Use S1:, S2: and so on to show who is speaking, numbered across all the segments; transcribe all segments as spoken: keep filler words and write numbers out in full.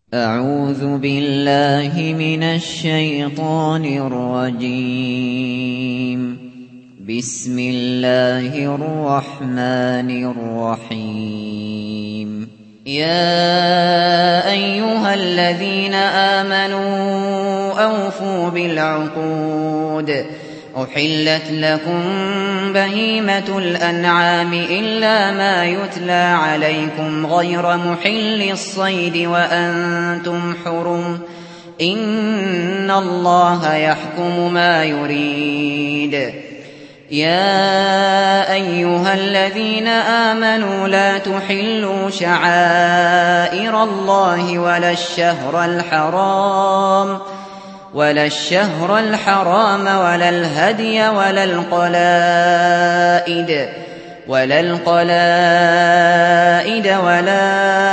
S1: أعوذ بالله من الشيطان الرجيم. بسم الله الرحمن الرحيم. يا أيها الذين آمنوا أوفوا بالعقود. أحلت لكم بهيمة الأنعام إلا ما يتلى عليكم غير محل الصيد وأنتم حرم. إن الله يحكم ما يريد. يا أيها الذين آمنوا لا تحلوا شعائر الله ولا الشهر الحرام ولا الشهر الحرام ولا الهدي ولا القلائد ولا القلائد ولا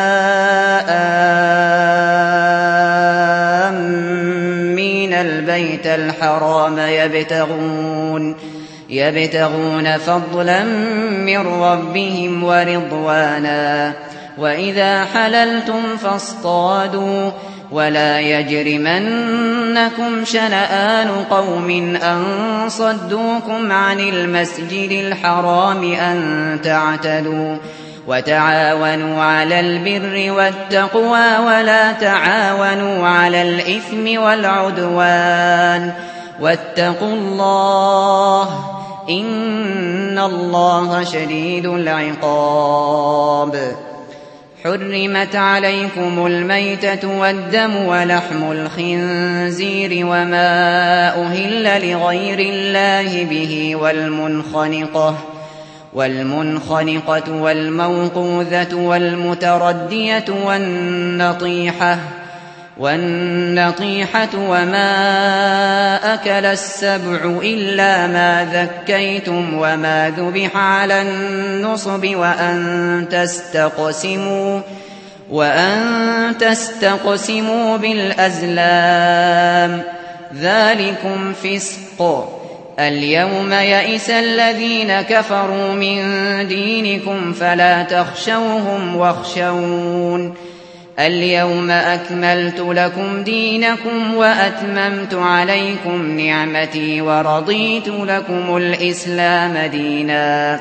S1: آمين البيت الحرام يبتغون يبتغون فضلا من ربهم ورضوانا. وإذا حللتم فاصطادوا ولا يجرمنكم شنآن قوم أن صدوكم عن المسجد الحرام أن تعتدوا. وتعاونوا على البر والتقوى ولا تعاونوا على الإثم والعدوان. واتقوا الله إن الله شديد العقاب. حرمت عليكم الميتة والدم ولحم الخنزير وما أهل لغير الله به والمنخنقة والمنخنقة والموقوذة والمتردية والنطيحة والنطيحة وما أكل السبع إلا ما ذكيتم وما ذبح على النصب وأن تستقسموا وأن تستقسموا بالأزلام ذلكم فسق. اليوم يئس الذين كفروا من دينكم فلا تخشوهم واخشون. اليوم أكملت لكم دينكم وأتممت عليكم نعمتي ورضيت لكم الإسلام دينا.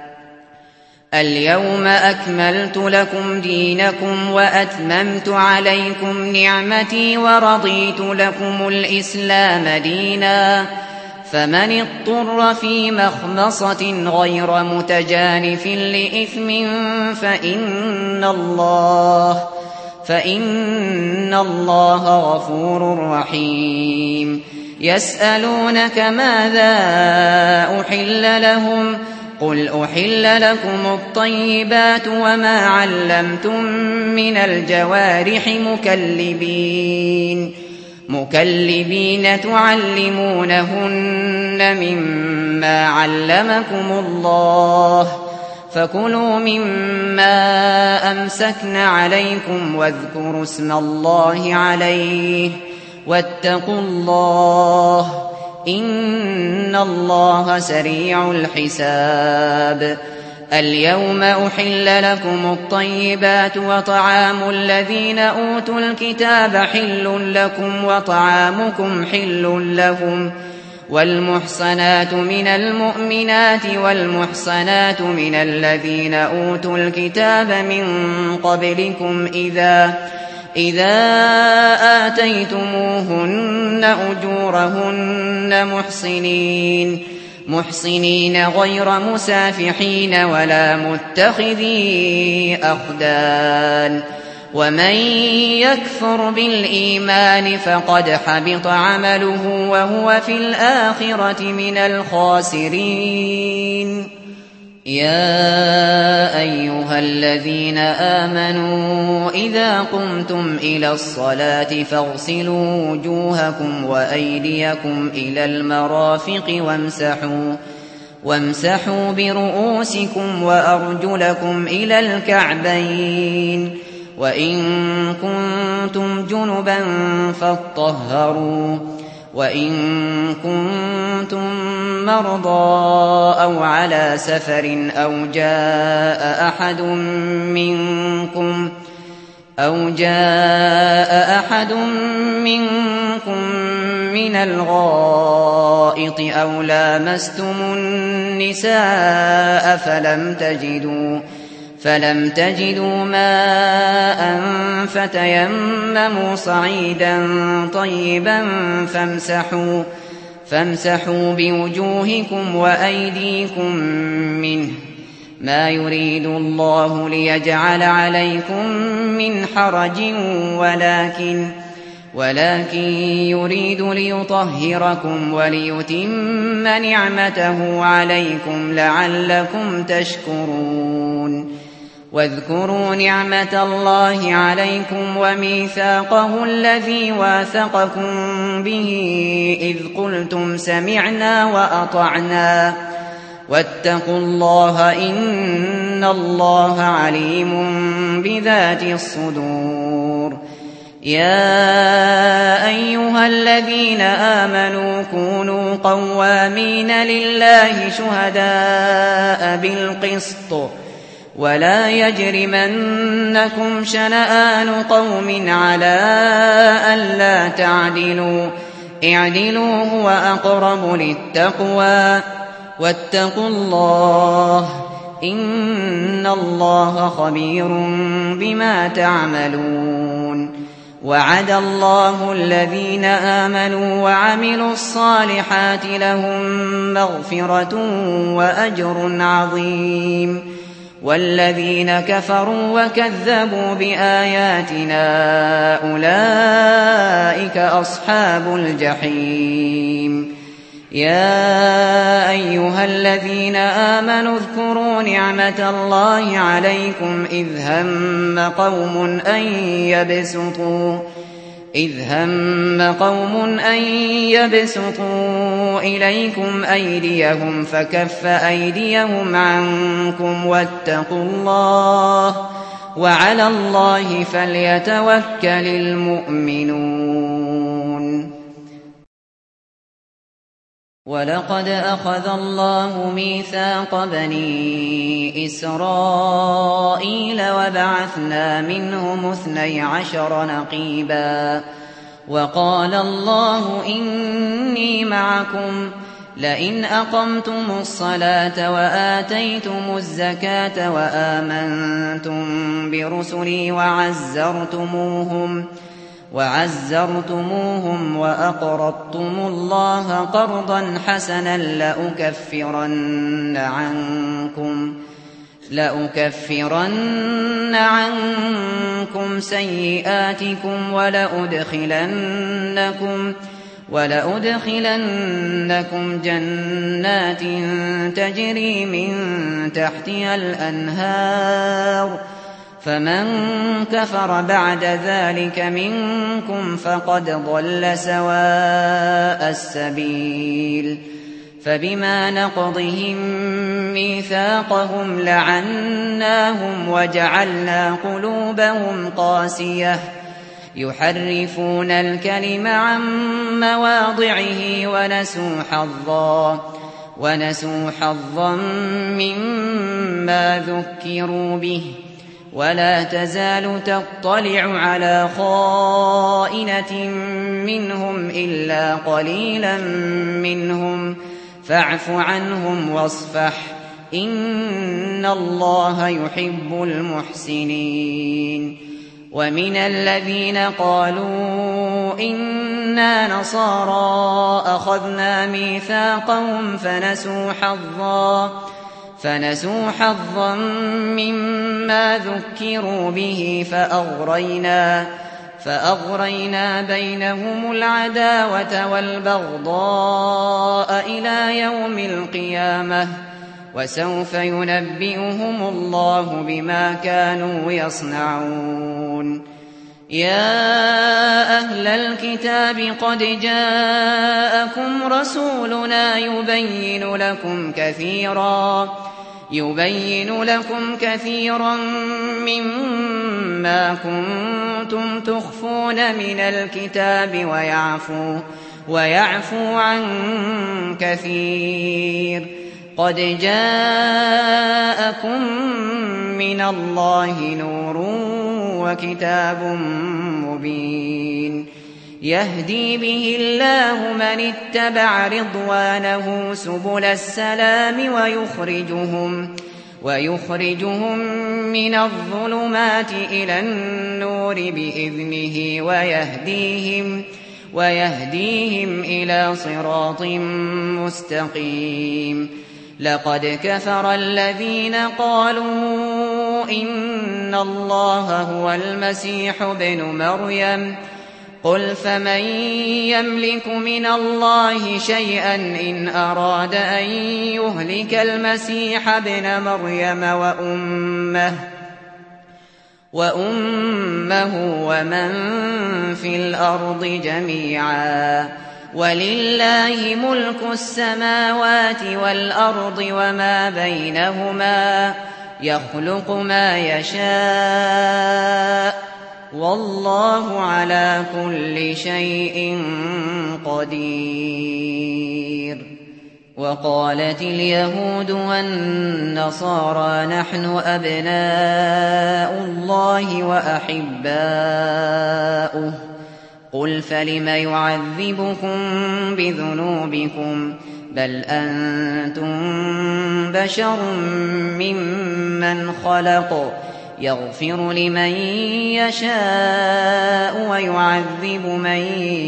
S1: اليوم أكملت لكم دينكم وأتممت عليكم نعمتي ورضيت لكم الإسلام دينا. فمن اضطر في مخمصة غير متجانف لإثم فإن الله فإن الله غفور رحيم. يسألونك ماذا أحل لهم قل أحل لكم الطيبات وما علمتم من الجوارح مكلبين مكلبين تعلمونهن مما علمكم الله فكلوا مما أمسكن عليكم واذكروا اسم الله عليه واتقوا الله إن الله سريع الحساب. اليوم أحل لكم الطيبات وطعام الذين أوتوا الكتاب حل لكم وطعامكم حل لهم. والمحصنات من المؤمنات والمحصنات من الذين أوتوا الكتاب من قبلكم إذا إذا آتيتموهن أجورهن محصنين محصنين غير مسافحين ولا متخذي أخدان. ومن يكفر بالإيمان فقد حبط عمله وهو في الآخرة من الخاسرين. يا أيها الذين آمنوا إذا قمتم إلى الصلاة فاغسلوا وجوهكم وأيديكم إلى المرافق وامسحوا وامسحوا برؤوسكم وأرجلكم إلى الكعبين. وإن كنتم جنبا فاطهروا وإن كنتم مرضى أو على سفر أو جاء أحد منكم أو جاء أحد منكم من الغائط أو لامستم النساء فلم تجدوا فلم تجدوا ماء فتيمموا صعيدا طيبا فامسحوا فامسحوا بوجوهكم وأيديكم منه ما يريد الله ليجعل عليكم من حرج ولكن ولكن يريد ليطهركم وليتم نعمته عليكم لعلكم تشكرون واذكروا نعمة الله عليكم وميثاقه الذي واثقكم به إذ قلتم سمعنا وأطعنا واتقوا الله إن الله عليم بذات الصدور يا أيها الذين آمنوا كونوا قوامين لله شهداء بالقسط ولا يجرمنكم شنآن قوم على ألا تعدلوا اعدلوا هو أقرب للتقوى واتقوا الله إن الله خبير بما تعملون وعد الله الذين آمنوا وعملوا الصالحات لهم مغفرة وأجر عظيم والذين كفروا وكذبوا بآياتنا أولئك أصحاب الجحيم يا أيها الذين آمنوا اذكروا نعمة الله عليكم إذ هم قوم أن يبسطوا إذ هم قوم أن يبسطوا إليكم أيديهم فكف أيديهم عنكم واتقوا الله وعلى الله فليتوكل المؤمنون ولقد أخذ الله ميثاق بني إسرائيل وبعثنا منهم اثني عشر نقيبا وقال الله إني معكم لئن أقمتم الصلاة وآتيتم الزكاة وآمنتم برسلي وعزرتموهم وعزرتموهم وأقرضتم الله قرضا حسنا لأكفرن عنكم لأكفرن عنكم سيئاتكم ولأدخلنكم ولأدخلنكم جنات تجري من تحتها الأنهار فمن كفر بعد ذلك منكم فقد ضل سواء السبيل فبما نقضهم ميثاقهم لعناهم وجعلنا قلوبهم قاسية يحرفون الكلم عن مواضعه ونسوا حظا ونسوا حظا مما ذكروا به ولا تزال تطلع على خائنة منهم إلا قليلا منهم فاعف عنهم واصفح إن الله يحب المحسنين ومن الذين قالوا إنا نصارى أخذنا ميثاقهم فنسوا حظا فنسوا حظا مما ذكروا به فأغرينا فأغرينا بينهم العداوة والبغضاء إلى يوم القيامة وسوف ينبئهم الله بما كانوا يصنعون يا أهل الكتاب قد جاءكم رسولنا يبين لكم كثيرا يبين لكم كثيرا مما كنتم تخفون من الكتاب ويعفو ويعفو عن كثير قد جاءكم من الله نور وكتاب مبين يهدي به الله من اتبع رضوانه سبل السلام ويخرجهم ويخرجهم من الظلمات إلى النور بإذنه ويهديهم ويهديهم إلى صراط مستقيم لقد كفر الذين قالوا إن الله هو المسيح ابن مريم قل فمن يملك من الله شيئا إن أراد أن يهلك المسيح ابن مريم وأمه وأمه ومن في الأرض جميعا ولله ملك السماوات والأرض وما بينهما يخلق ما يشاء والله على كل شيء قدير وقالت اليهود والنصارى نحن أبناء الله وأحباؤه قل فلم يعذبكم بذنوبكم بل أنتم بشر ممن خلق يغفر لمن يشاء ويعذب من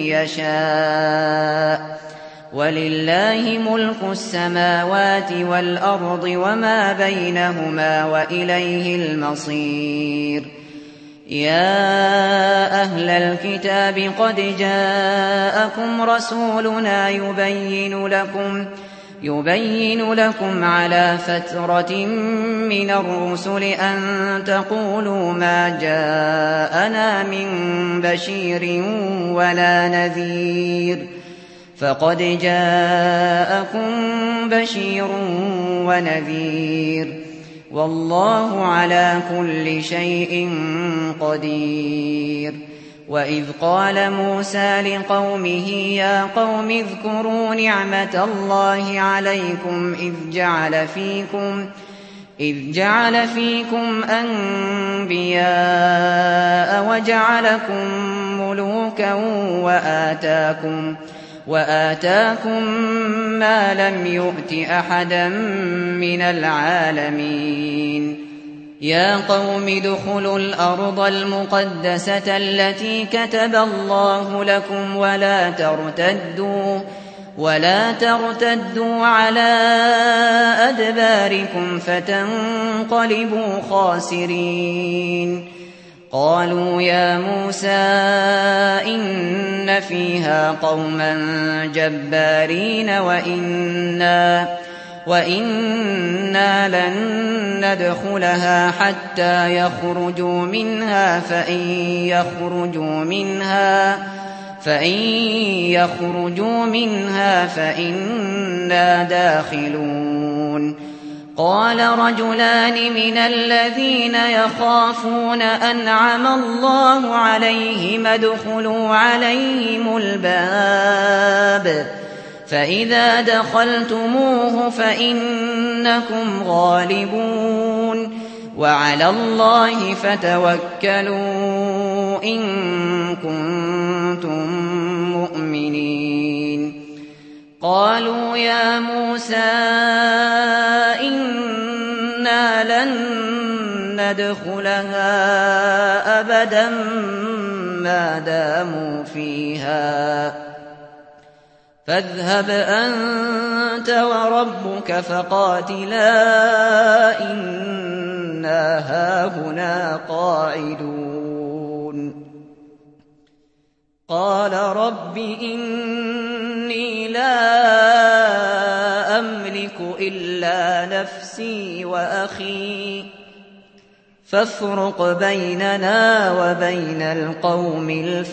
S1: يشاء ولله ملك السماوات والأرض وما بينهما وإليه المصير يا أهل الكتاب قد جاءكم رسولنا يبين لكم يبين لكم على فترة من الرسل أن تقولوا ما جاءنا من بشير ولا نذير فقد جاءكم بشير ونذير والله على كل شيء قدير وإذ قال موسى لقومه يا قوم اذكروا نعمة الله عليكم إذ جعل فيكم إذ جعل فيكم أنبياء وجعلكم ملوكا وآتاكم وآتاكم ما لم يؤت أحدا من العالمين يا قوم ادخلوا الأرض المقدسة التي كتب الله لكم ولا ترتدوا ولا ترتدوا على أدباركم فتنقلبوا خاسرين قالوا يا موسى إن فيها قوما جبارين وإنا وإنا لن ندخلها حتى يخرجوا منها فإن يخرجوا منها فإن يخرجوا منها فإنا داخلون قال رجلان من الذين يخافون أنعم الله عليهم ادخلوا عليهم الباب فإذا دخلتموه فإنكم غالبون وعلى الله فتوكلوا إن كنتم مؤمنين قالوا يا موسى إنا لن ندخلها أبدا ما داموا فيها فاذهب أنت وربك فقاتلا إنا هاهنا قاعدون قال رب إني لا أملك إلا نفسي وأخي فافرق بيننا وبين القوم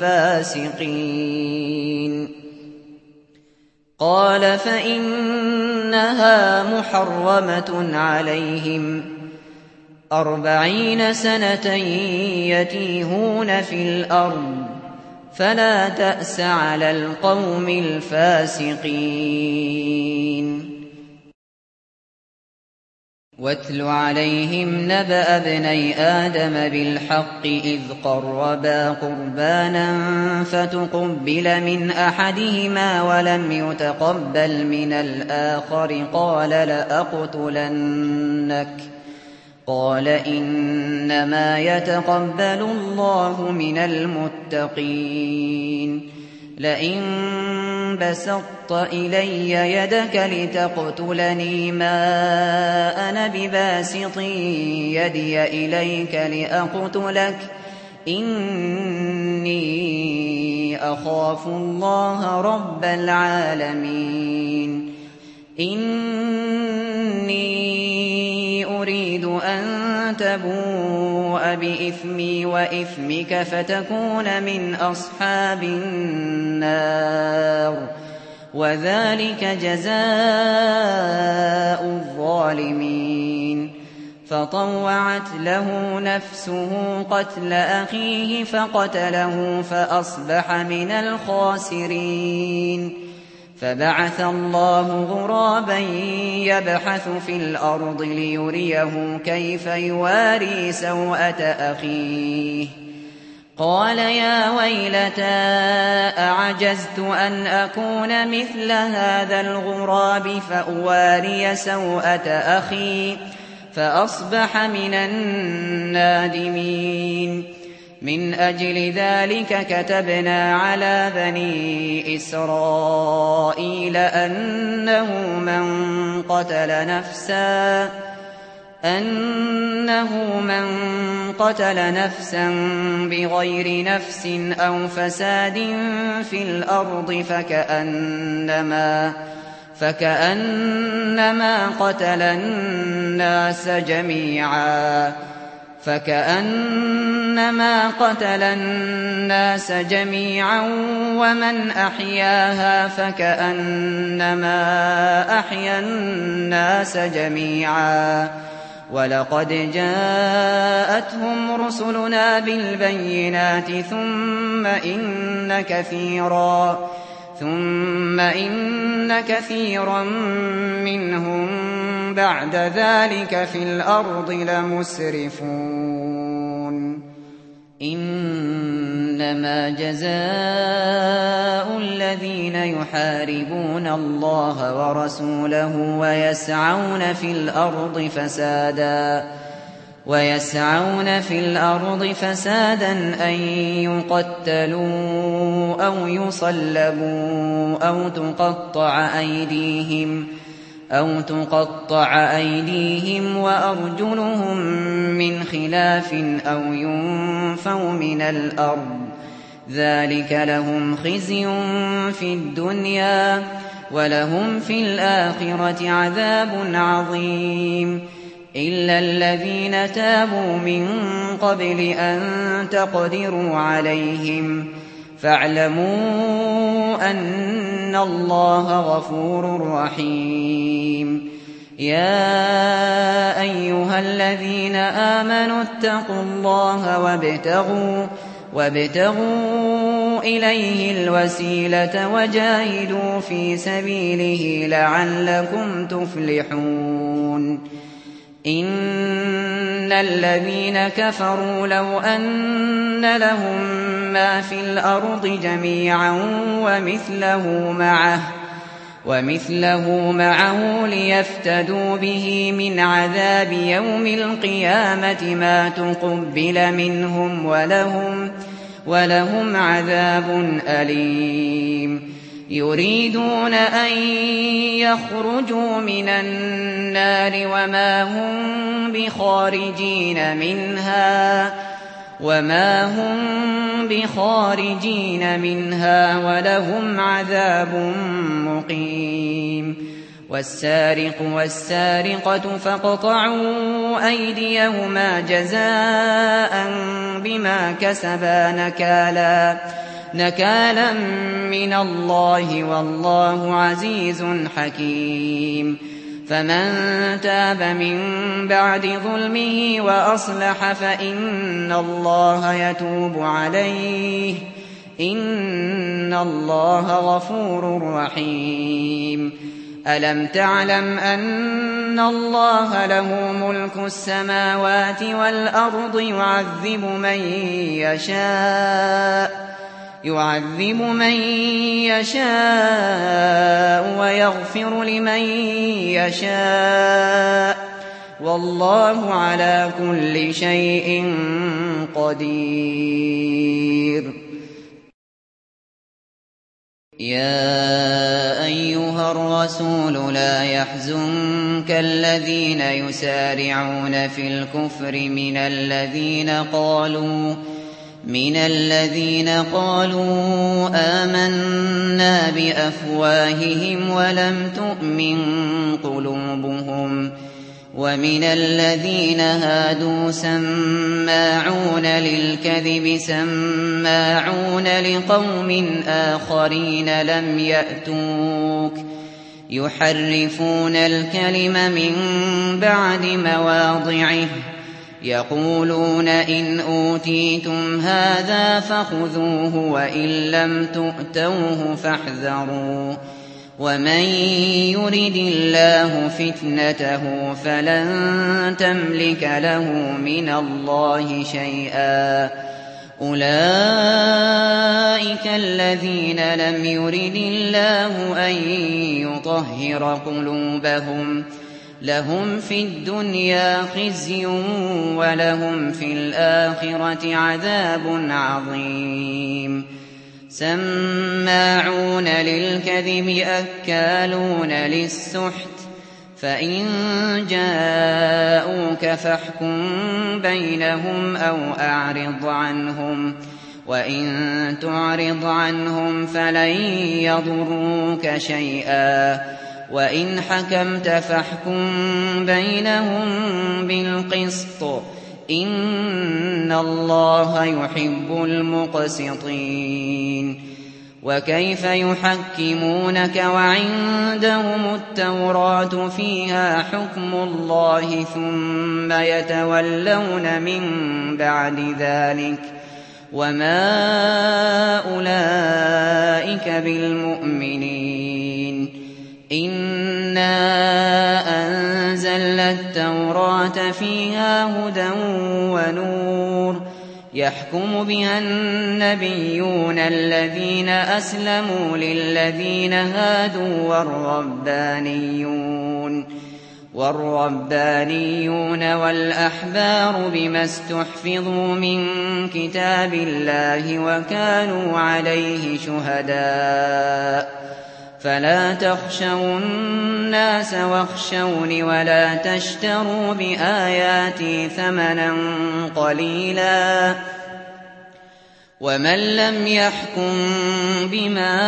S1: الفاسقين قال فإنها محرمة عليهم أربعين سنة يتيهون في الأرض فلا تأس على القوم الفاسقين واتل عليهم نبأ ابني آدم بالحق إذ قربا قربانا فتقبل من أحدهما ولم يتقبل من الآخر قال لأقتلنك قال إنما يتقبل الله من المتقين لئن بسطت إلي يدك لتقتلني ما أنا بباسط يدي إليك لأقتلك إني أخاف الله رب العالمين إني أريد أن تبوء بإثمي وإثمك فتكون من أصحاب النار وذلك جزاء الظالمين فطوعت له نفسه قتل أخيه فقتله فأصبح من الخاسرين فبعث الله غرابا يبحث في الأرض ليريه كيف يواري سوءة أخيه قال يا ويلتى أعجزت أن أكون مثل هذا الغراب فأواري سوءة أخي فأصبح من النادمين من أجل ذلك كتبنا على بني إسرائيل أنه من قتل نفسا أنه من قتل نفسا بغير نفس أو فساد في الأرض فكأنما فكأنما قتل الناس جميعا فكأنما قتل الناس جميعا ومن أحياها فكأنما أحيا الناس جميعا ولقد جاءتهم رسلنا بالبينات ثم إن كثيرا ثم إن كثيرا منهم بعد ذلك في الأرض لمسرفون إنما جزاء الذين يحاربون الله ورسوله ويسعون في الأرض فسادا ويسعون في الأرض فسادا أن يقتلوا أو يصلبوا أو تقطع أيديهم أو تقطع أيديهم وأرجلهم من خلاف أو ينفوا من الأرض ذلك لهم خزي في الدنيا ولهم في الآخرة عذاب عظيم إلا الذين تابوا من قبل أن تقدروا عليهم فاعلموا أن الله غفور رحيم يا أيها الذين آمنوا اتقوا الله وابتغوا وابتغوا إليه الوسيلة وجاهدوا في سبيله لعلكم تفلحون إن الذين كفروا لو أن لهم ما في الأرض جميعا ومثله معه ومثله معه ليفتدوا به من عذاب يوم القيامة ما تقبل منهم ولهم ولهم عذاب أليم يريدون أن يخرجوا من النار وما هم بخارجين منها وما هم بخارجين منها ولهم عذاب مقيم والسارق والسارقة فاقطعوا أيديهما جزاء بما كسبا نكالا نكالا من الله والله عزيز حكيم فمن تاب من بعد ظلمه وأصلح فإن الله يتوب عليه إن الله غفور رحيم ألم تعلم أن إن الله له ملك السماوات والأرض يعذب من يشاء يعذب من يشاء ويغفر لمن يشاء والله على كل شيء قدير. يا أيها الرسول لا يحزنك الذين يسارعون في الكفر من الذين قالوا من الذين قالوا آمنا بأفواههم ولم تؤمن قلوبهم ومن الذين هادوا سماعون للكذب سماعون لقوم آخرين لم يأتوك يحرفون الكلم من بعد مواضعه يقولون إن أوتيتم هذا فخذوه وإن لم تؤتوه فاحذروا ومن يرد الله فتنته فلن تملك له من الله شيئا أولئك الذين لم يرد الله أن يطهر قلوبهم لهم في الدنيا خزي ولهم في الآخرة عذاب عظيم سماعون للكذب أكالون للسحت فإن جاءوك فاحكم بينهم أو أعرض عنهم وإن تعرض عنهم فلن يضروك شيئا وإن حكمت فاحكم بينهم بالقسط إن الله يحب المقسطين. وكيف يحكمونك وعندهم التوراة فيها حكم الله ثم يتولون من بعد ذلك وما أولئك بالمؤمنين. إنا أنزلنا التوراة فيها هدى ونور يحكم بها النبيون الذين أسلموا للذين هادوا والربانيون والربانيون والأحبار بما استحفظوا من كتاب الله وكانوا عليه شهداء فلا تخشوا الناس واخشوني ولا تشتروا بآياتي ثمنا قليلا ومن لم يحكم بما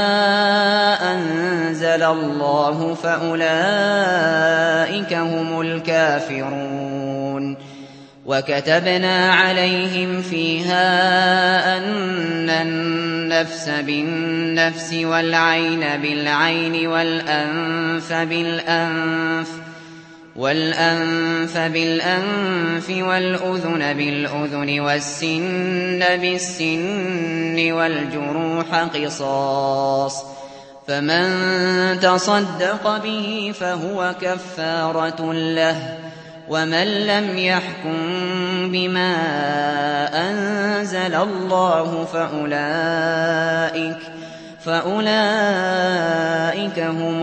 S1: أنزل الله فأولئك هم الكافرون. وكتبنا عليهم فيها أن النفس بالنفس والعين بالعين والأنف بالأنف والأنف بالأنف والأذن بالأذن والسن بالسن والجروح قصاص فمن تصدق به فهو كفارة له ومن لم يحكم بما أنزل الله فأولئك فأولئك هم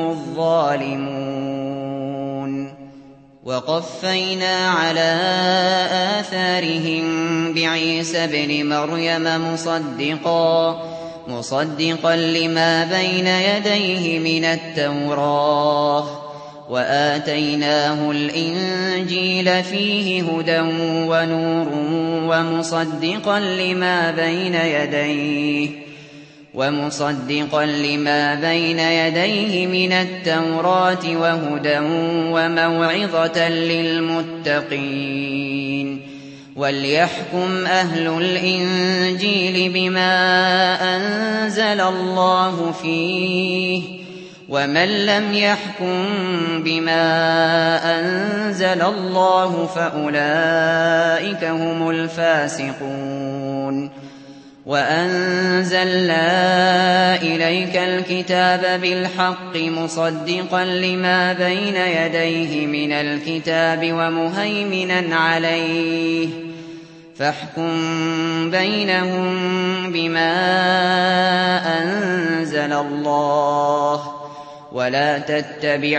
S1: الظالمون. وقفينا على آثارهم بعيسى ابن مريم مصدقا مصدقا لما بين يديه من التوراة وآتيناه الإنجيل فيه هدى ونور ومصدقا لما بين يديه ومصدقا لما بين يديه من التوراة وهدى وموعظة للمتقين. وليحكم أهل الإنجيل بما أنزل الله فيه ومن لم يحكم بما أنزل الله فأولئك هم الفاسقون. وأنزلنا إليك الكتاب بالحق مصدقا لما بين يديه من الكتاب ومهيمنا عليه فاحكم بينهم بما أنزل الله ولا تتبع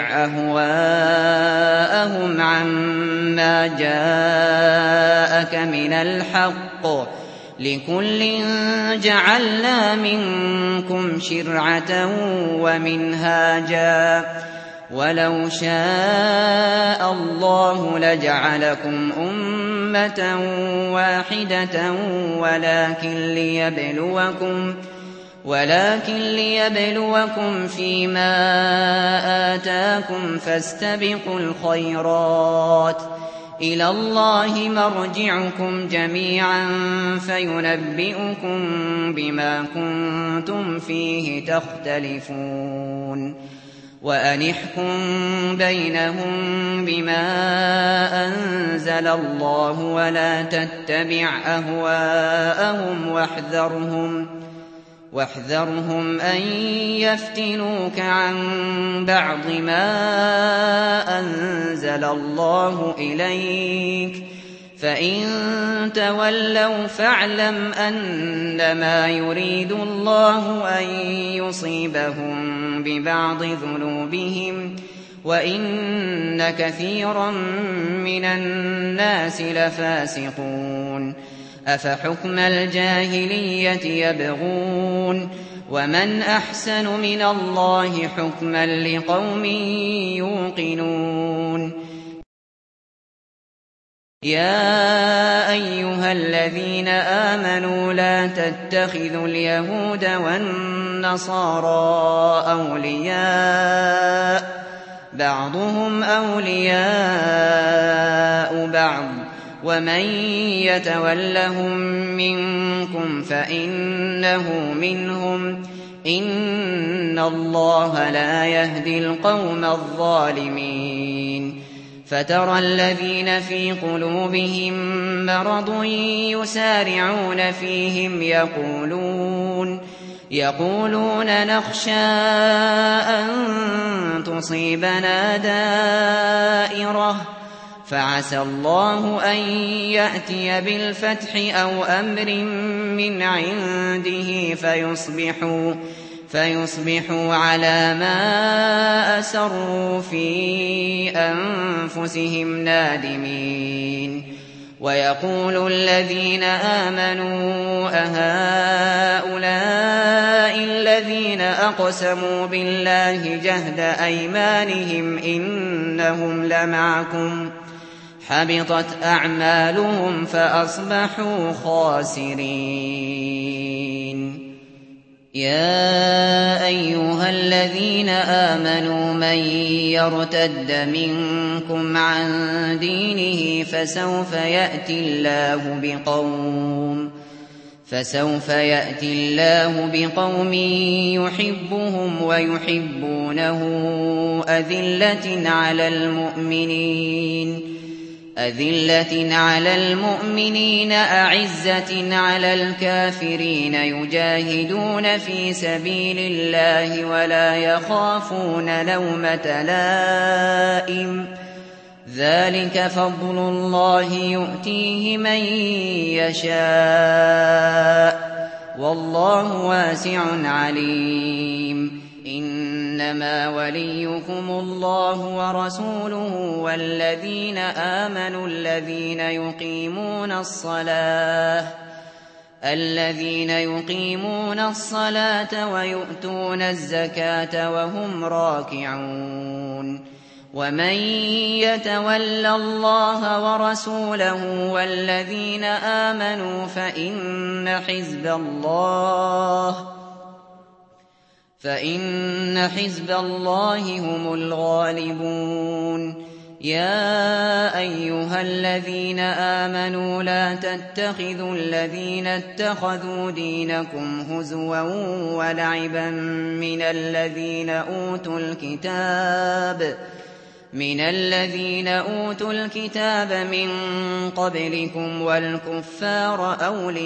S1: أهواءهم عما جاءك من الحق لكل جعلنا منكم شرعة ومنهاجا ولو شاء الله لجعلكم أمة واحدة ولكن ليبلوكم ولكن ليبلوكم فيما آتاكم فاستبقوا الخيرات إلى الله مرجعكم جميعا فينبئكم بما كنتم فيه تختلفون وأن احكم بينهم بما أنزل الله ولا تتبع أهواءهم واحذرهم واحذرهم أن يفتنوك عن بعض ما أنزل الله إليك فإن تولوا فاعلم أنما يريد الله أن يصيبهم ببعض ذنوبهم وإن كثيرا من الناس لفاسقون أفحكم الجاهلية يبغون ومن أحسن من الله حكما لقوم يوقنون يا أيها الذين آمنوا لا تتخذوا اليهود والنصارى أولياء بعضهم أولياء بعض ومن يتولهم منكم فإنه منهم إن الله لا يهدي القوم الظالمين فترى الذين في قلوبهم مرض يسارعون فيهم يقولون يقولون نخشى أن تصيبنا دائرة فعسى الله أن يأتي بالفتح أو أمر من عنده فيصبحوا فيصبحوا على ما أسروا في أنفسهم نادمين ويقول الذين آمنوا أهؤلاء الذين أقسموا بالله جهد أيمانهم إنهم لمعكم حبطت أعمالهم فأصبحوا خاسرين يا أيها الذين آمنوا من يرتد منكم عن دينه فسوف يأتي الله بقوم فسوف يأتي الله بقوم يحبهم ويحبونه أذلة على المؤمنين أذلة على المؤمنين أعزة على الكافرين يجاهدون في سبيل الله ولا يخافون لومة لائم ذلك فضل الله يؤتيه من يشاء والله واسع عليم إنما وليكم الله ورسوله والذين آمنوا الذين يقيمون الصلاة الذين يقيمون الصلاة ويؤتون الزكاة وهم راكعون ومن يتول الله ورسوله والذين آمنوا فإن حزب الله فإن حزب الله هم الغالبون يا أيها الذين آمنوا لا تتخذوا الذين اتخذوا دينكم هزوا ولعبا من الذين أوتوا الكتاب من الذين أوتوا الكتاب من قبلكم والكفار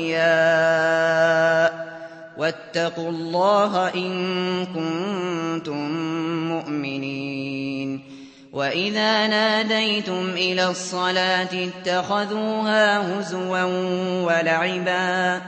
S1: أولياء واتقوا الله إن كنتم مؤمنين وإذا ناديتم إلى الصلاة اتخذوها هزوا ولعبا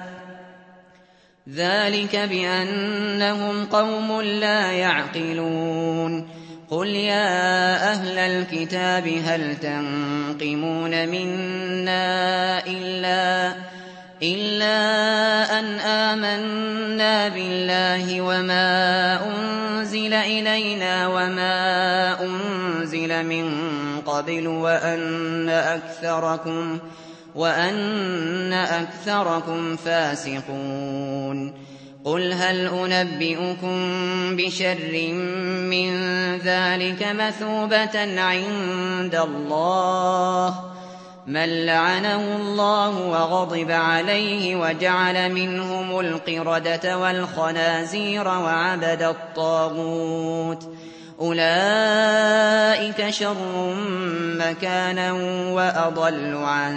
S1: ذلك بأنهم قوم لا يعقلون قل يا أهل الكتاب هل تنقمون منا إلا إلا أن آمنا بالله وما أنزل إلينا وما أنزل من قبل وأن أكثركم وأن أكثركم فاسقون قل هل أنبئكم بشر من ذلك مثوبة عند الله من لعنه الله وغضب عليه وجعل منهم القردة والخنازير وعبد الطاغوت أولئك شر مكانا وأضل عن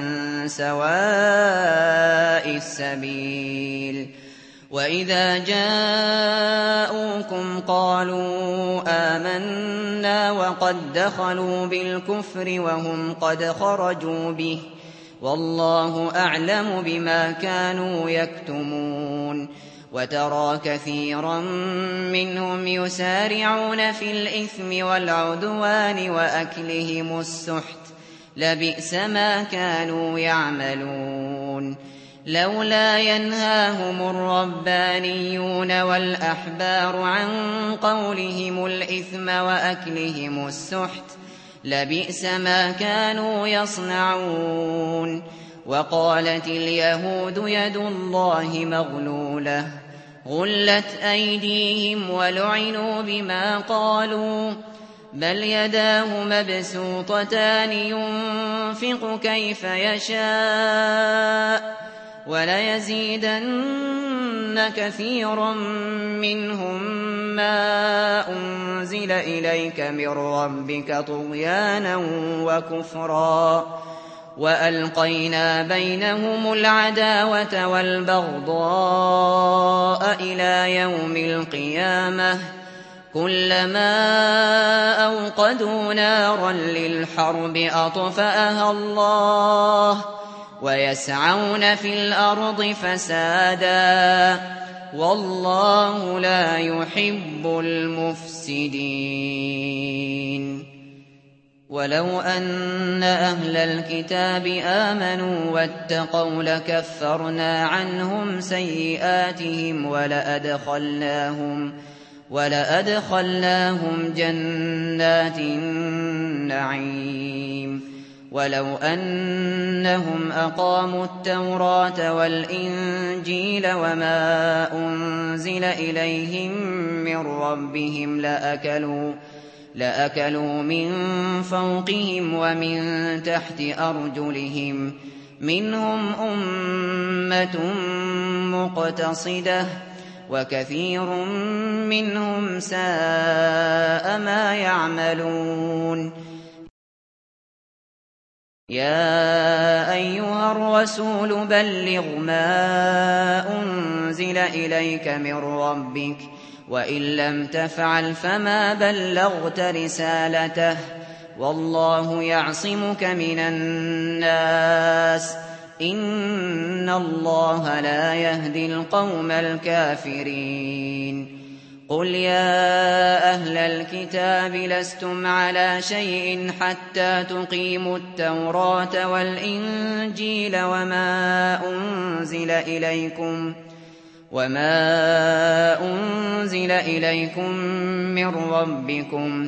S1: سواء السبيل وإذا جاءوكم قالوا آمنا وقد دخلوا بالكفر وهم قد خرجوا به والله أعلم بما كانوا يكتمون وترى كثيرا منهم يسارعون في الإثم والعدوان وأكلهم السحت لبئس ما كانوا يعملون لولا ينهاهم الربانيون والأحبار عن قولهم الإثم وأكلهم السحت لبئس ما كانوا يصنعون وقالت اليهود يد الله مغلولة غلت أيديهم ولعنوا بما قالوا بل يداه مبسوطتان ينفق كيف يشاء وليزيدن كثيرا منهم ما أنزل إليك من ربك طغيانا وكفرا وألقينا بينهم العداوة والبغضاء إلى يوم القيامة كلما أوقدوا نارا للحرب أطفأها الله ويسعون في الأرض فسادا والله لا يحب المفسدين ولو أن أهل الكتاب آمنوا واتقوا لكفرنا عنهم سيئاتهم ولأدخلناهم ولأدخلناهم جنات النعيم ولو أنهم أقاموا التوراة والإنجيل وما أنزل إليهم من ربهم لأكلوا لأكلوا من فوقهم ومن تحت أرجلهم منهم أمة مقتصدة وكثير منهم ساء ما يعملون يا أيها الرسول بلغ ما أنزل إليك من ربك وإن لم تفعل فما بلغت رسالته والله يعصمك من الناس إن الله لا يهدي القوم الكافرين قل يا أهل الكتاب لستم على شيء حتى تقيموا التوراة والإنجيل وما أنزل إليكم وما أنزل إليكم من ربكم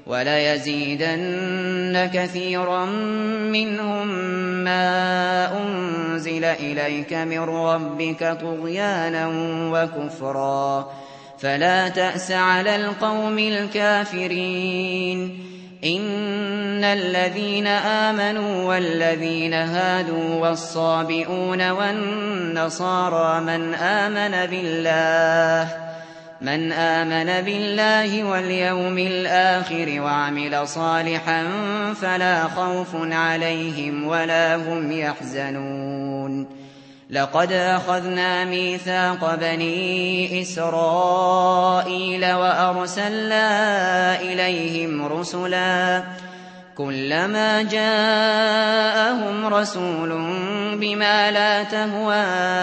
S1: وليزيدن كثيرا منهم ما أنزل إليك من ربك طغيانا وكفرا فلا تأس على القوم الكافرين إن الذين آمنوا والذين هادوا والصابئون والنصارى من آمن بالله من آمن بالله واليوم الآخر وعمل صالحا فلا خوف عليهم ولا هم يحزنون لقد أخذنا ميثاق بني إسرائيل وأرسلنا إليهم رسلا كلما جاءهم رسول بما لا تهوى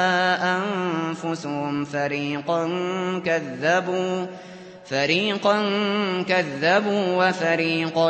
S1: أنفسهم فريقا كذبوا فريقا كذبوا وفريقا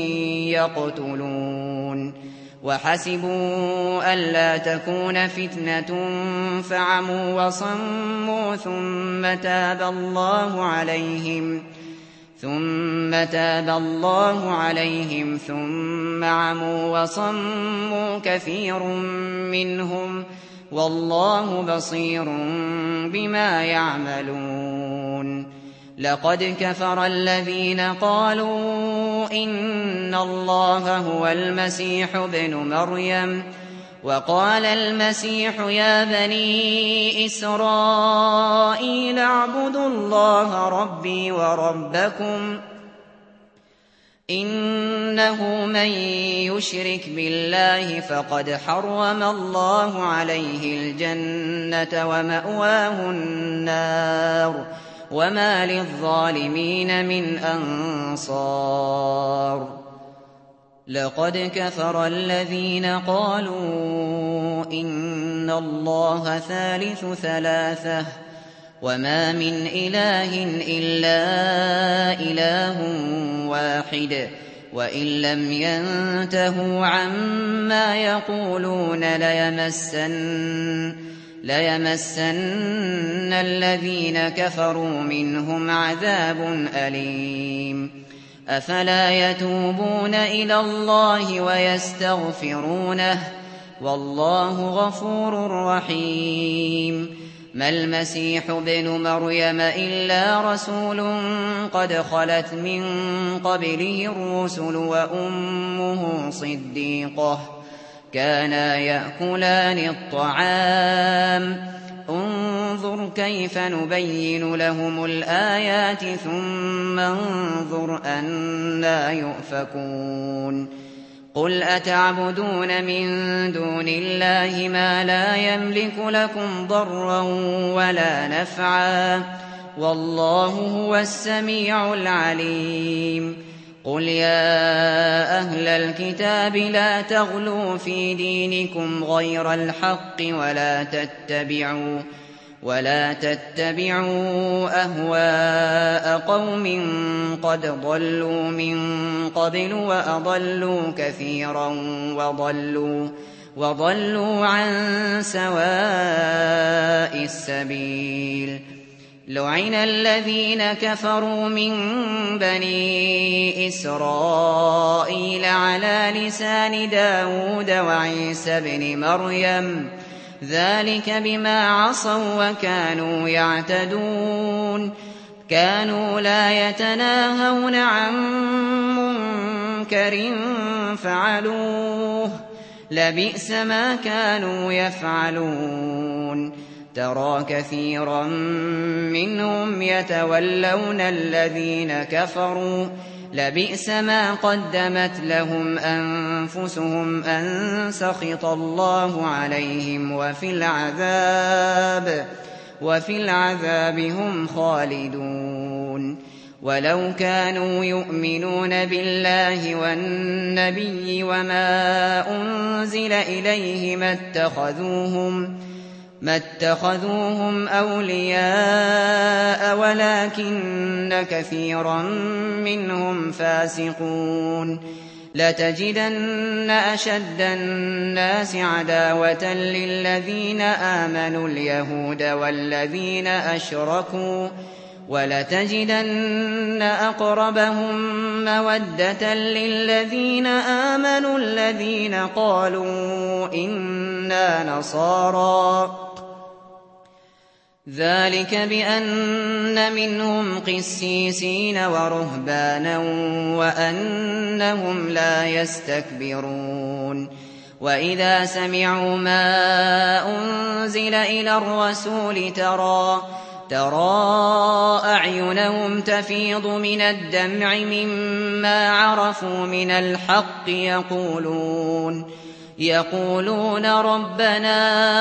S1: يقتلون وحسبوا ألا تكون فتنة فعموا وصموا ثم تاب الله عليهم ثم تاب الله عليهم ثم عموا وصموا كثير منهم والله بصير بما يعملون لقد كفر الذين قالوا إن الله هو المسيح ابن مريم وقال المسيح يا بني إسرائيل اعبدوا الله ربي وربكم إنه من يشرك بالله فقد حرم الله عليه الجنة ومأواه النار وما للظالمين من أنصار لقد كفر الذين قالوا إن الله ثالث ثلاثة وما من إله إلا إله واحد وإن لم ينتهوا عما يقولون ليمسن ليمسن الذين كفروا منهم عذاب أليم أفلا يتوبون إلى الله ويستغفرونه والله غفور رحيم ما المسيح ابن مريم إلا رسول قد خلت من قبله الرسل وأمه صديقة كانا يأكلان الطعام انظر كيف نبين لهم الآيات ثم انظر أنى يؤفكون قل أتعبدون من دون الله ما لا يملك لكم ضرا ولا نفعا والله هو السميع العليم قل يا أهل الكتاب لا تغلوا في دينكم غير الحق ولا تتبعوا ولا تتبعوا أهواء قوم قد ضلوا من قبل وأضلوا كثيرا وضلوا وضلوا عن سواء السبيل لعن الذين كفروا من بني إسرائيل على لسان داود وعيسى بن مريم ذلك بما عصوا وكانوا يعتدون كانوا لا يتناهون عن منكر فعلوه لبئس ما كانوا يفعلون ترى كثيرا منهم يتولون الذين كفروا لبئس ما قدمت لهم أنفسهم أن سخط الله عليهم وفي العذاب وفي العذاب هم خالدون ولو كانوا يؤمنون بالله والنبي وما أنزل إليه ما اتخذوهم ما اتخذوهم أولياء ولكن كثيرا منهم فاسقون لتجدن أشد الناس عداوة للذين آمنوا اليهود والذين أشركوا ولتجدن أقربهم مودة للذين آمنوا الذين قالوا إنا نصارى ذلك بأن منهم قسيسين ورهبانا وأنهم لا يستكبرون وإذا سمعوا ما أنزل إلى الرسول ترى ترى أعينهم تفيض من الدمع مما عرفوا من الحق يقولون يقولون ربنا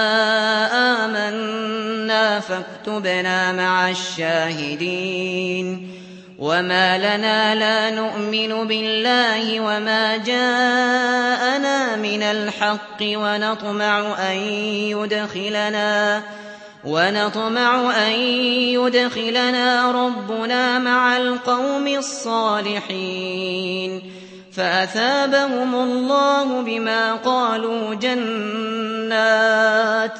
S1: آمنا فاكتبنا مع الشاهدين وما لنا لا نؤمن بالله وما جاءنا من الحق ونطمع أن يدخلنا ونطمع أن يدخلنا ربنا مع القوم الصالحين فأثابهم الله بما قالوا جنات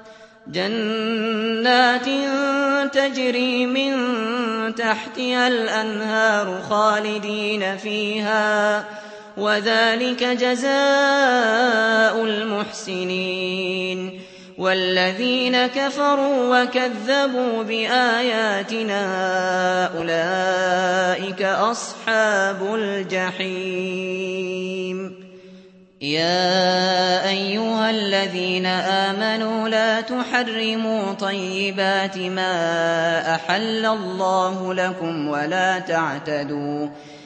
S1: جنات تجري من تحتها الأنهار خالدين فيها وذلك جزاء المحسنين والذين كفروا وكذبوا بآياتنا أولئك أصحاب الجحيم يا أيها الذين آمنوا لا تحرموا طيبات ما أحل الله لكم ولا تعتدوا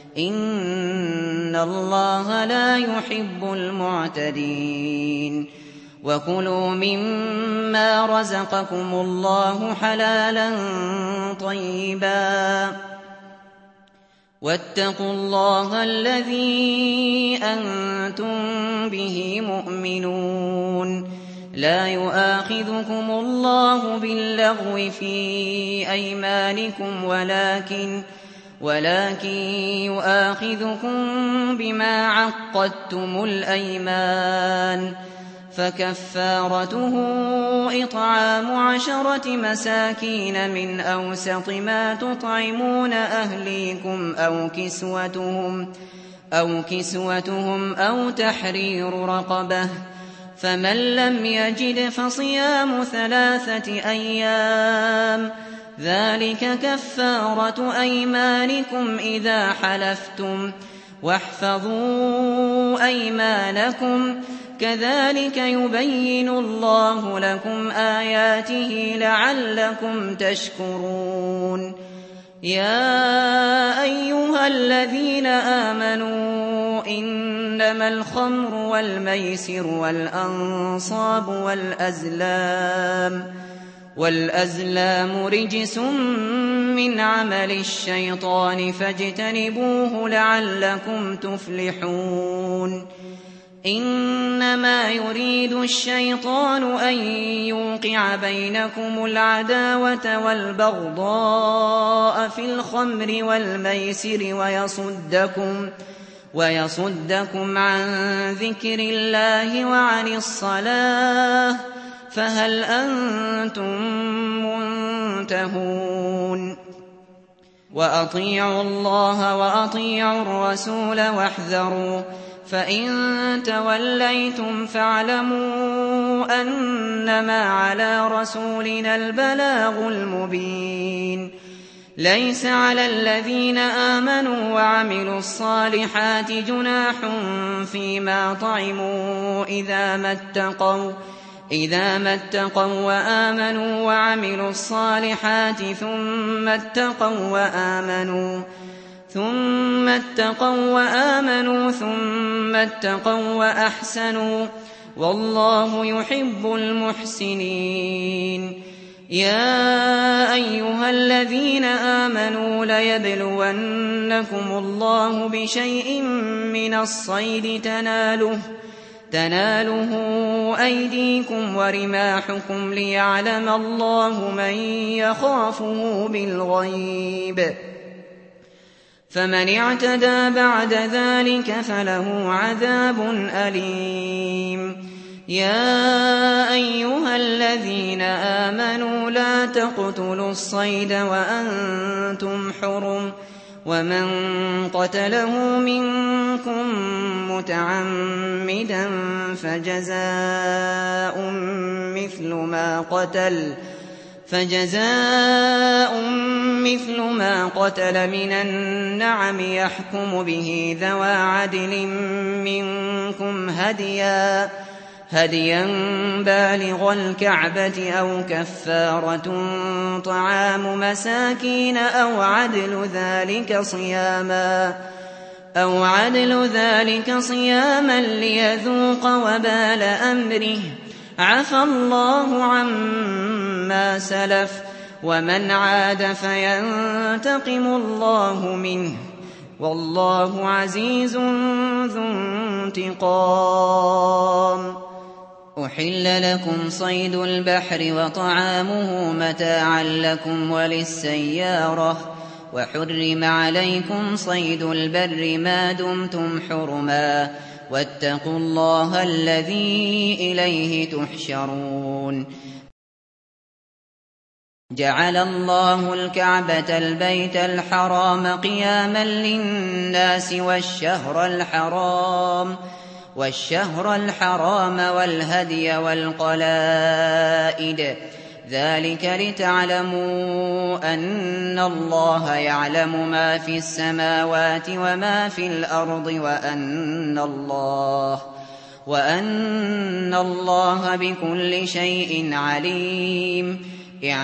S1: إن الله لا يحب المعتدين وكلوا مما رزقكم الله حلالا طيبا واتقوا الله الذي أنتم به مؤمنون لا يؤاخذكم الله باللغو في أيمانكم ولكن ولكن يؤاخذكم بما عقدتم الأيمان فكفارته إطعام عشرة مساكين من أوسط ما تطعمون أهليكم أو كسوتهم أو كسوتهم أو تحرير رقبة فمن لم يجد فصيام ثلاثة أيام ذلك كفارة أيمانكم إذا حلفتم واحفظوا أيمانكم كذلك يبين الله لكم آياته لعلكم تشكرون يا أيها الذين آمنوا إنما الخمر والميسر والأنصاب والأزلام والأزلام رجس من عمل الشيطان فاجتنبوه لعلكم تفلحون إنما يريد الشيطان أن يوقع بينكم العداوة والبغضاء في الخمر والميسر ويصدكم ويصدكم عن ذكر الله وعن الصلاة فهل أنتم منتهون وأطيعوا الله وأطيعوا الرسول واحذروا فإن توليتم فاعلموا أنما على رسولنا البلاغ المبين ليس على الذين آمنوا وعملوا الصالحات جناح فيما طعموا إذا ما اتقوا إذا ما اتقوا وآمنوا وعملوا الصالحات ثم اتقوا وآمنوا ثم اتقوا وآمنوا ثم اتقوا وأحسنوا والله يحب المحسنين يا أيها الذين آمنوا ليبلونكم الله بشيء من الصيد تناله تناله أيديكم ورماحكم ليعلم الله من يخافه بالغيب فمن اعتدى بعد ذلك فله عذاب أليم يا أيها الذين آمنوا لا تقتلوا الصيد وأنتم حرم ومن قتله منكم متعمدا فجزاء مثل ما قتل فجزاء مثل ما قتل من النعم يحكم به ذوى عدل منكم هديا هديا بالغ الكعبة أو كفارة طعام مساكين أو عدل ذلك صياما أو عدل ذلك صياما ليذوق وبال أمره عفى الله عما سلف ومن عاد فينتقم الله منه والله عزيز ذو انتقام. أحل لكم صيد البحر وطعامه متاعا لكم وللسيارة وحرم عليكم صيد البر ما دمتم حرما واتقوا الله الذي إليه تحشرون. جعل الله الكعبة البيت الحرام قياما للناس والشهر الحرام والشهر الحرام والهدي والقلائد ذلك لتعلموا أن الله يعلم ما في السماوات وما في الأرض وأن الله وأن الله بكل شيء عليم.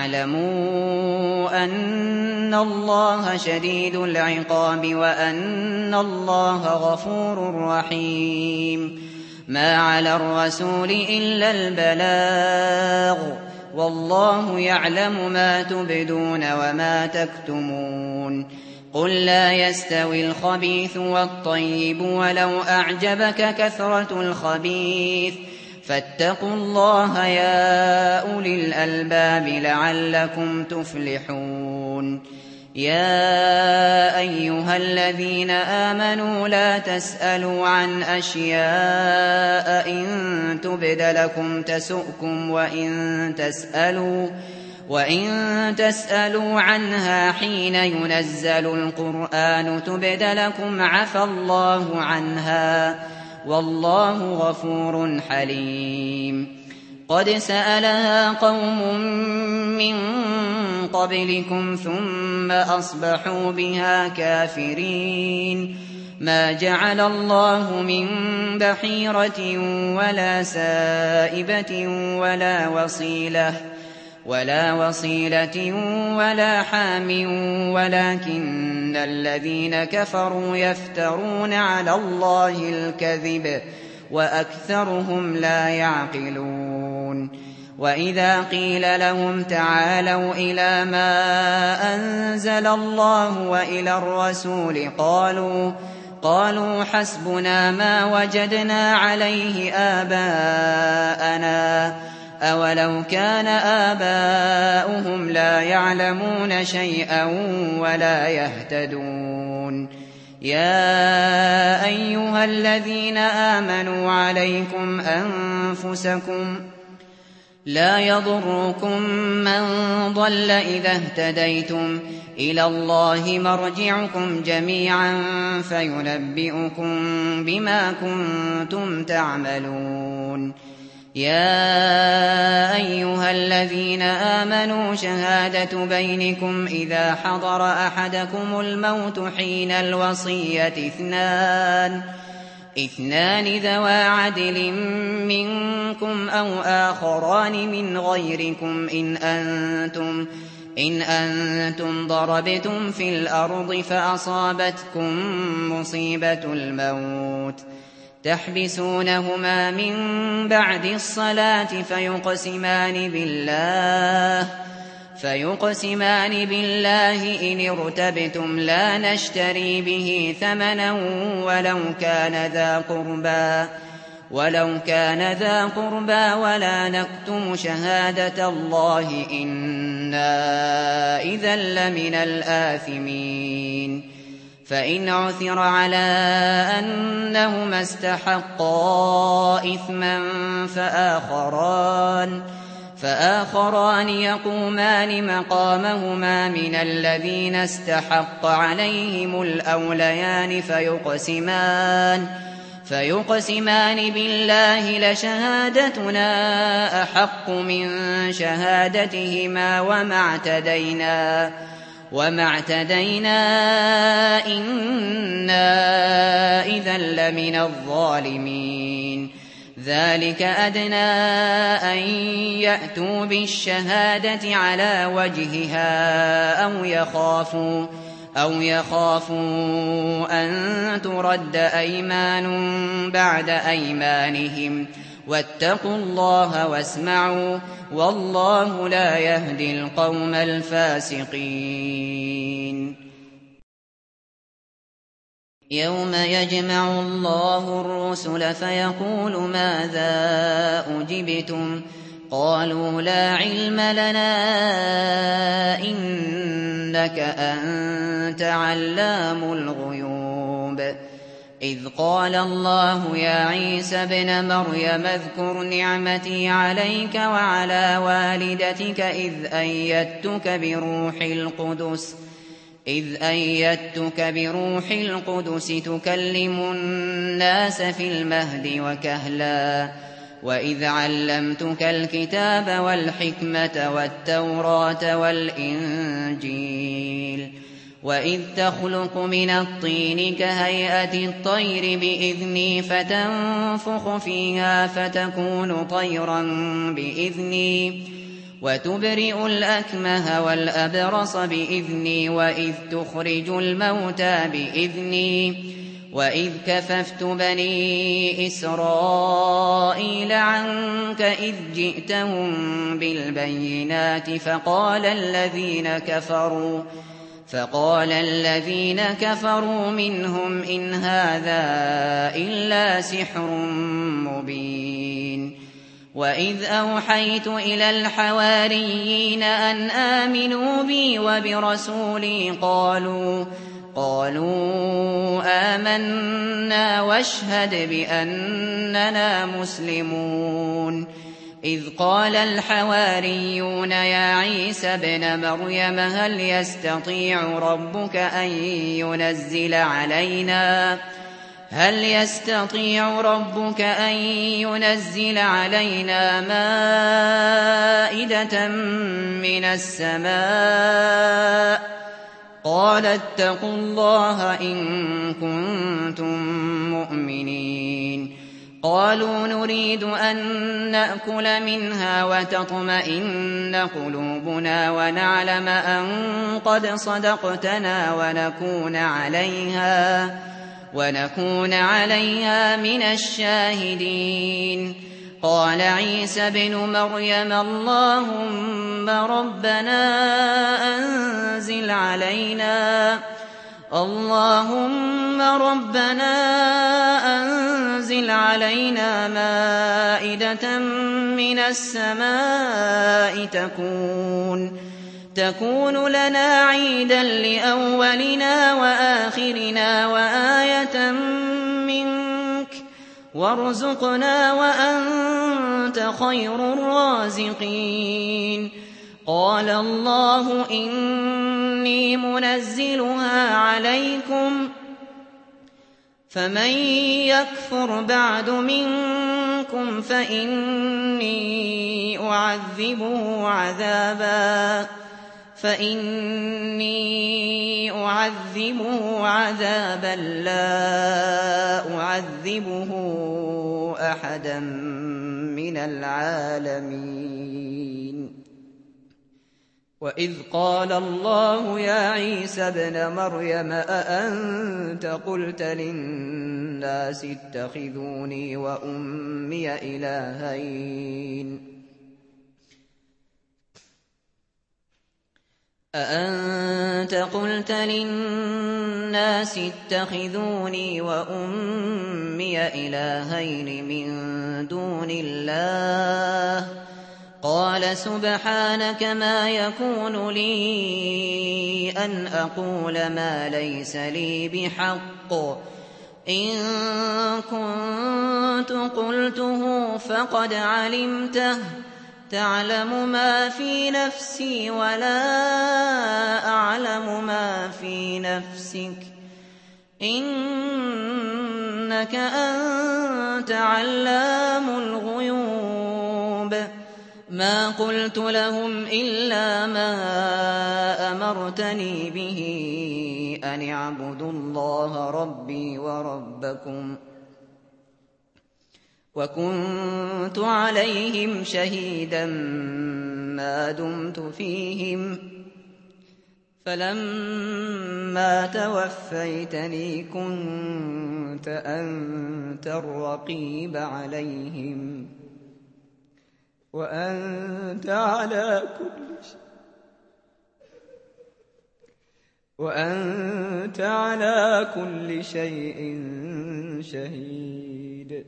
S1: اعلموا أن الله شديد العقاب وأن الله غفور رحيم. ما على الرسول إلا البلاغ والله يعلم ما تبدون وما تكتمون. قل لا يستوي الخبيث والطيب ولو أعجبك كثرة الخبيث فاتقوا الله يا أولي الألباب لعلكم تفلحون. يا أيها الذين آمنوا لا تسألوا عن أشياء إن تبد لكم تسؤكم وإن تسألوا وإن تسألوا عنها حين ينزل القرآن تبد لكم عفى الله عنها والله غفور حليم. قد سألها قوم من قبلكم ثم أصبحوا بها كافرين. ما جعل الله من بحيرة ولا سائبة ولا وصيلة ولا وصيلة ولا حام ولكن الذين كفروا يفترون على الله الكذب وأكثرهم لا يعقلون. وإذا قيل لهم تعالوا إلى ما أنزل الله وإلى الرسول قالوا قالوا حسبنا ما وجدنا عليه آباءنا أولو كان آباؤهم لا يعلمون شيئا ولا يهتدون. يا أيها الذين آمنوا عليكم أنفسكم لا يضركم من ضل إذا اهتديتم إلى الله مرجعكم جميعا فينبئكم بما كنتم تعملون. يا أيها الذين آمنوا شهادة بينكم إذا حضر أحدكم الموت حين الوصية اثنان اثنان ذوى عدل منكم أو آخران من غيركم إن أنتم إن أنتم ضربتم في الأرض فأصابتكم مصيبة الموت تحبسونهما من بعد الصلاة فيقسمان بالله فيقسمان بالله إن ارتبتم لا نشتري به ثمنا ولو كان ذا قربى ولو كان ذا قربى ولا نكتم شهادة الله إنا إذا لمن الآثمين. فإن عثر على أنهما استحقا إثما فآخران فآخران يقومان مقامهما من الذين استحق عليهم الأوليان فيقسمان فيقسمان بالله لشهادتنا أحق من شهادتهما وما اعتدينا وما اعتدينا إنا إذا لمن الظالمين. ذلك أدنى أن يأتوا بالشهادة على وجهها أو يخافوا أو يخافوا أن ترد أيمان بعد أيمانهم واتقوا الله واسمعوا والله لا يهدي القوم الفاسقين. يوم يجمع الله الرسل فيقول ماذا أجبتم قالوا لا علم لنا إنك أنت علام الغيوب. إذ قال الله يا عيسى ابن مريم اذكر نعمتي عليك وعلى والدتك إذ أيدتك بروح القدس إذ أيدتك بروح القدس تكلم الناس في المهد وكهلا وإذ علمتك الكتاب والحكمة والتوراة والإنجيل وإذ تخلق من الطين كهيئة الطير بإذني فتنفخ فيها فتكون طيرا بإذني وتبرئ الأكمه والأبرص بإذني وإذ تخرج الموتى بإذني وإذ كففت بني إسرائيل عنك إذ جئتهم بالبينات فقال الذين كفروا فقال الذين كفروا منهم إن هذا إلا سحر مبين. وإذ أوحيت إلى الحواريين أن آمنوا بي وبرسولي قالوا قالوا آمنا واشهد بأننا مسلمون. إذ قال الحواريون يا عيسى ابن مريم هل يستطيع ربك أن ينزل علينا هل يستطيع ربك أن ينزل علينا مائدة من السماء قال اتقوا الله إن كنتم مؤمنين. قالوا نريد أن نأكل منها وتطمئن قلوبنا ونعلم أن قد صدقتنا ونكون عليها ونكون عليها من الشاهدين. قال عيسى ابن مريم اللهم ربنا أنزل علينا اللهم ربنا أنزل علينا مائدة من السماء تكون تكون لنا عيدا لأولنا وآخرنا وآية منك وارزقنا وأنت خير الرازقين. قال الله إني منزلها عليكم فمن يكفر بعد منكم فإني أعذبه عذابا فإني أعذبه عذابا لا أعذبه أحدا من العالمين. وإذ قال الله يا عيسى ابن مريم أأنت قلت للناس اتخذوني وأمي إلهين أأنت قلت للناس اتخذوني وأمي إلهين من دون الله قال سبحانك ما يكون لي أن أقول ما ليس لي بحق إن كنت قلته فقد علمته تعلم ما في نفسي ولا أعلم ما في نفسك إنك أنت علام الغيوب. ما قلت لهم إلا ما أمرتني به أن اعبدوا الله ربي وربكم وكنت عليهم شهيدا ما دمت فيهم فلما توفيتني كنت أنت الرقيب عليهم وأنت على كل شيء وأنت على كل شيء شهيد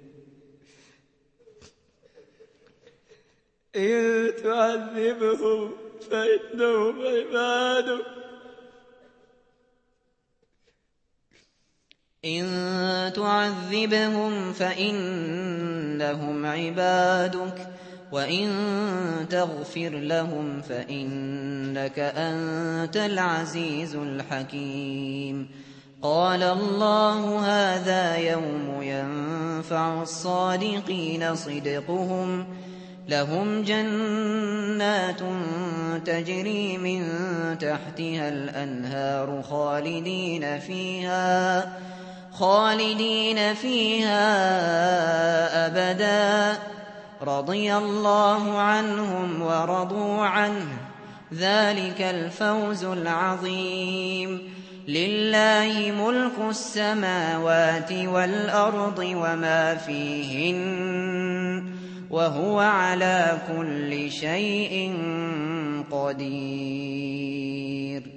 S1: إن تعذبهم فإنهم عبادك إن تعذبهم فإنهم عبادك وإن تغفر لهم فإنك أنت العزيز الحكيم قال الله هذا يوم ينفع الصادقين صدقهم لهم جنات تجري من تحتها الأنهار خالدين فيها خالدين فيها أبدا رضي الله عنهم ورضوا عنه ذلك الفوز العظيم لله ملك السماوات والأرض وما فيهن وهو على كل شيء قدير